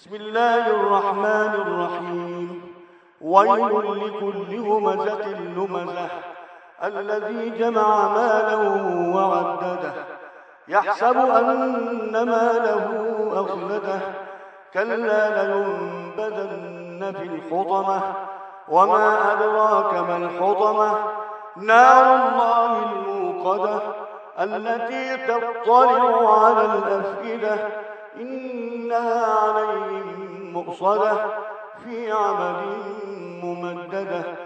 بسم الله الرحمن الرحيم. ويل لكل همزة لمزة الذي جمع مالا وعدده يحسب أن ماله أخلده كلا لينبذن في الحطمة وما أدراك ما الحطمة نار الله الموقدة التي تطلع على الأفئدة إنها عليهم مؤصدة في عمد ممددة